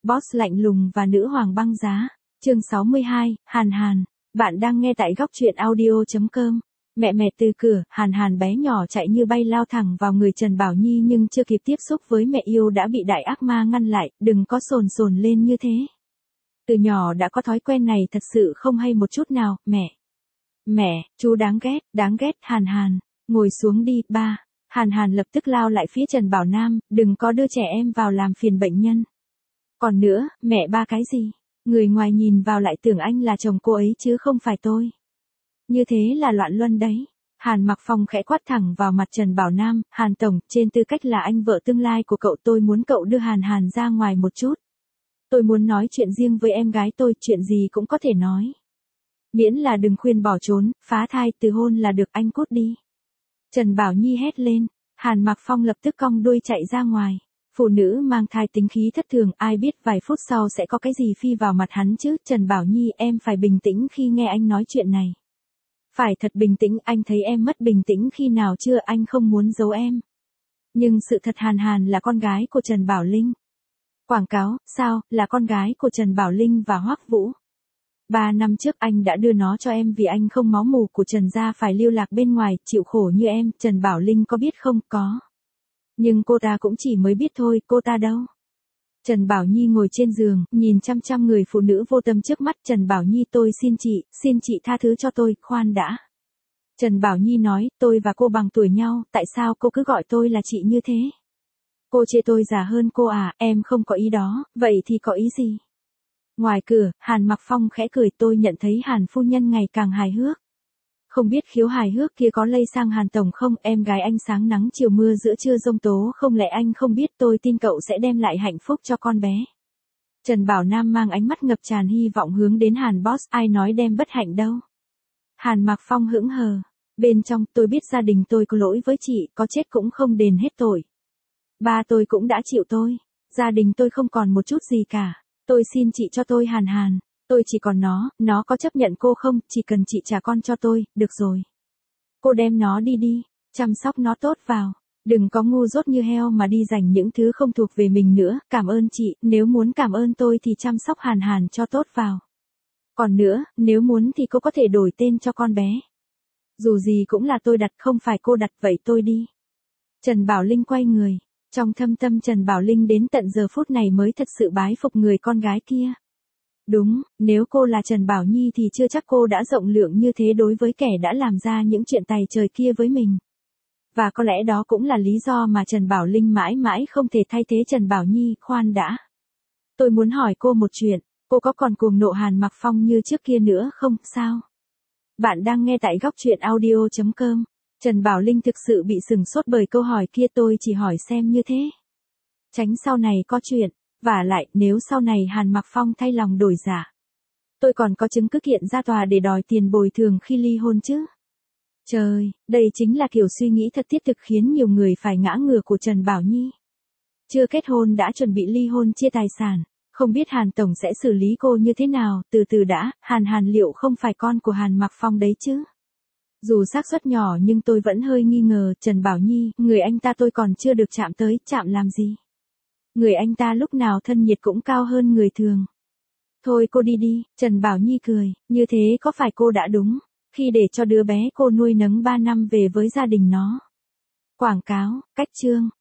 Boss lạnh lùng và nữ hoàng băng giá. Chương 62, Hàn Hàn. Bạn đang nghe tại góc truyện audio.com. Mẹ từ cửa, Hàn bé nhỏ chạy như bay lao thẳng vào người Trần Bảo Nhi nhưng chưa kịp tiếp xúc với mẹ yêu đã bị đại ác ma ngăn lại, đừng có sồn lên như thế. Từ nhỏ đã có thói quen này thật sự không hay một chút nào, mẹ, chú đáng ghét, Hàn, ngồi xuống đi, ba. Hàn lập tức lao lại phía Trần Bảo Nam, đừng có đưa trẻ em vào làm phiền bệnh nhân. Còn nữa, mẹ ba cái gì? Người ngoài nhìn vào lại tưởng anh là chồng cô ấy chứ không phải tôi. Như thế là loạn luân đấy. Hàn Mặc Phong khẽ quát thẳng vào mặt Trần Bảo Nam, Hàn Tổng, trên tư cách là anh vợ tương lai của cậu tôi muốn cậu đưa Hàn ra ngoài một chút. Tôi muốn nói chuyện riêng với em gái tôi, chuyện gì cũng có thể nói. Miễn là đừng khuyên bỏ trốn, phá thai, từ hôn là được, anh cút đi. Trần Bảo Nhi hét lên, Hàn Mặc Phong lập tức cong đuôi chạy ra ngoài. Phụ nữ mang thai tính khí thất thường, ai biết vài phút sau sẽ có cái gì phi vào mặt hắn chứ. Trần Bảo Nhi, em phải bình tĩnh khi nghe anh nói chuyện này. Phải thật bình tĩnh, anh thấy em mất bình tĩnh khi nào chưa, anh không muốn giấu em. Nhưng sự thật Hàn là con gái của Trần Bảo Linh. Quảng cáo, sao, là con gái của Trần Bảo Linh và Hoắc Vũ. 3 năm trước anh đã đưa nó cho em vì anh không máu mủ của Trần gia phải lưu lạc bên ngoài, chịu khổ như em, Trần Bảo Linh có biết không? Có. Nhưng cô ta cũng chỉ mới biết thôi, cô ta đâu? Trần Bảo Nhi ngồi trên giường, nhìn chăm người phụ nữ vô tâm trước mắt. Trần Bảo Nhi, tôi xin chị tha thứ cho tôi, khoan đã. Trần Bảo Nhi nói, tôi và cô bằng tuổi nhau, tại sao cô cứ gọi tôi là chị như thế? Cô chê tôi già hơn cô à? Em không có ý đó, vậy thì có ý gì? Ngoài cửa, Hàn Mặc Phong khẽ cười, tôi nhận thấy Hàn phu nhân ngày càng hài hước. Không biết khiếu hài hước kia có lây sang Hàn Tổng không? Em gái anh sáng nắng chiều mưa giữa trưa giông tố, không lẽ anh không biết? Tôi tin cậu sẽ đem lại hạnh phúc cho con bé. Trần Bảo Nam mang ánh mắt ngập tràn hy vọng hướng đến Hàn Boss, ai nói đem bất hạnh đâu. Hàn Mặc Phong hững hờ. Bên trong, tôi biết gia đình tôi có lỗi với chị, có chết cũng không đền hết tội. Ba tôi cũng đã chịu tôi. Gia đình tôi không còn một chút gì cả. Tôi xin chị cho tôi Hàn. Tôi chỉ còn nó có chấp nhận cô không? Chỉ cần chị trả con cho tôi, được rồi. Cô đem nó đi, chăm sóc nó tốt vào. Đừng có ngu dốt như heo mà đi giành những thứ không thuộc về mình nữa. Cảm ơn chị, nếu muốn cảm ơn tôi thì chăm sóc Hàn cho tốt vào. Còn nữa, nếu muốn thì cô có thể đổi tên cho con bé. Dù gì cũng là tôi đặt, không phải cô đặt, vậy tôi đi. Trần Bảo Linh quay người. Trong thâm tâm Trần Bảo Linh đến tận giờ phút này mới thật sự bái phục người con gái kia. Đúng, nếu cô là Trần Bảo Nhi thì chưa chắc cô đã rộng lượng như thế đối với kẻ đã làm ra những chuyện tày trời kia với mình. Và có lẽ đó cũng là lý do mà Trần Bảo Linh mãi mãi không thể thay thế Trần Bảo Nhi. Khoan đã. Tôi muốn hỏi cô một chuyện, cô có còn cuồng nộ Hàn Mặc Phong như trước kia nữa không? Sao? Bạn đang nghe tại góc truyện audio.com. Trần Bảo Linh thực sự bị sửng sốt bởi câu hỏi kia, tôi chỉ hỏi xem như thế. Tránh sau này có chuyện, vả lại nếu sau này Hàn Mặc Phong thay lòng đổi dạ. Tôi còn có chứng cứ kiện ra tòa để đòi tiền bồi thường khi ly hôn chứ. Trời, đây chính là kiểu suy nghĩ thật thiết thực khiến nhiều người phải ngã ngửa của Trần Bảo Nhi. Chưa kết hôn đã chuẩn bị ly hôn chia tài sản, không biết Hàn Tổng sẽ xử lý cô như thế nào, từ đã, Hàn liệu không phải con của Hàn Mặc Phong đấy chứ? Dù xác suất nhỏ nhưng tôi vẫn hơi nghi ngờ, Trần Bảo Nhi, người anh ta tôi còn chưa được chạm tới, chạm làm gì? Người anh ta lúc nào thân nhiệt cũng cao hơn người thường. Thôi cô đi, Trần Bảo Nhi cười, như thế có phải cô đã đúng, khi để cho đứa bé cô nuôi nấng 3 năm về với gia đình nó. Quảng cáo, cách chương.